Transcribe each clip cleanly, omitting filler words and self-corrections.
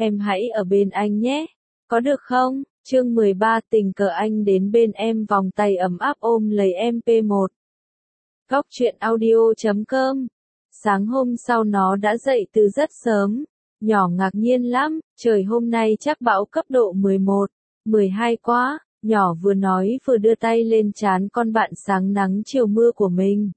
Em hãy ở bên anh nhé. Có được không? Chương 13 tình cờ anh đến bên em vòng tay ấm áp ôm lấy MP1. Góc truyện audio.com. Sáng hôm sau nó đã dậy từ rất sớm. Nhỏ ngạc nhiên lắm, trời hôm nay chắc bão cấp độ 11, 12 quá. Nhỏ vừa nói vừa đưa tay lên trán con bạn sáng nắng chiều mưa của mình.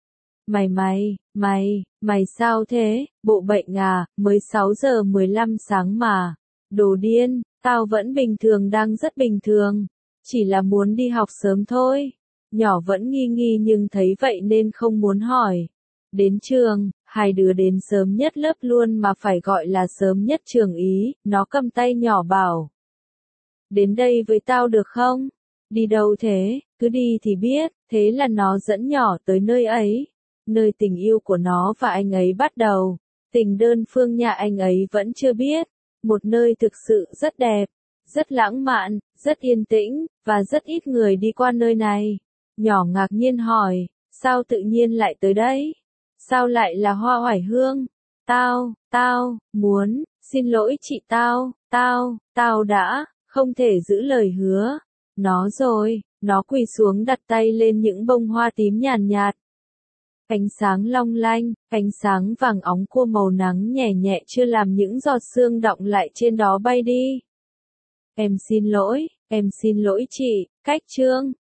Mày sao thế? Bộ bệnh à, mới 6 giờ 15 sáng mà. Đồ điên, tao vẫn bình thường, đang rất bình thường. Chỉ là muốn đi học sớm thôi. Nhỏ vẫn nghi nghi nhưng thấy vậy nên không muốn hỏi. Đến trường, hai đứa đến sớm nhất lớp luôn mà phải gọi là sớm nhất trường ý, nó cầm tay nhỏ bảo. Đến đây với tao được không? Đi đâu thế? Cứ đi thì biết, thế là nó dẫn nhỏ tới nơi ấy. Nơi tình yêu của nó và anh ấy bắt đầu. Tình đơn phương nhà anh ấy vẫn chưa biết. Một nơi thực sự rất đẹp, rất lãng mạn, rất yên tĩnh, và rất ít người đi qua nơi này. Nhỏ ngạc nhiên hỏi, sao tự nhiên lại tới đây? Sao lại là Hoa Oải Hương? Tao, muốn, xin lỗi chị tao đã, không thể giữ lời hứa. Nó rồi, nó quỳ xuống đặt tay lên những bông hoa tím nhàn nhạt. Ánh sáng long lanh, ánh sáng vàng óng của màu nắng nhẹ nhẹ chưa làm những giọt sương đọng lại trên đó bay đi. Em xin lỗi chị, cách trương,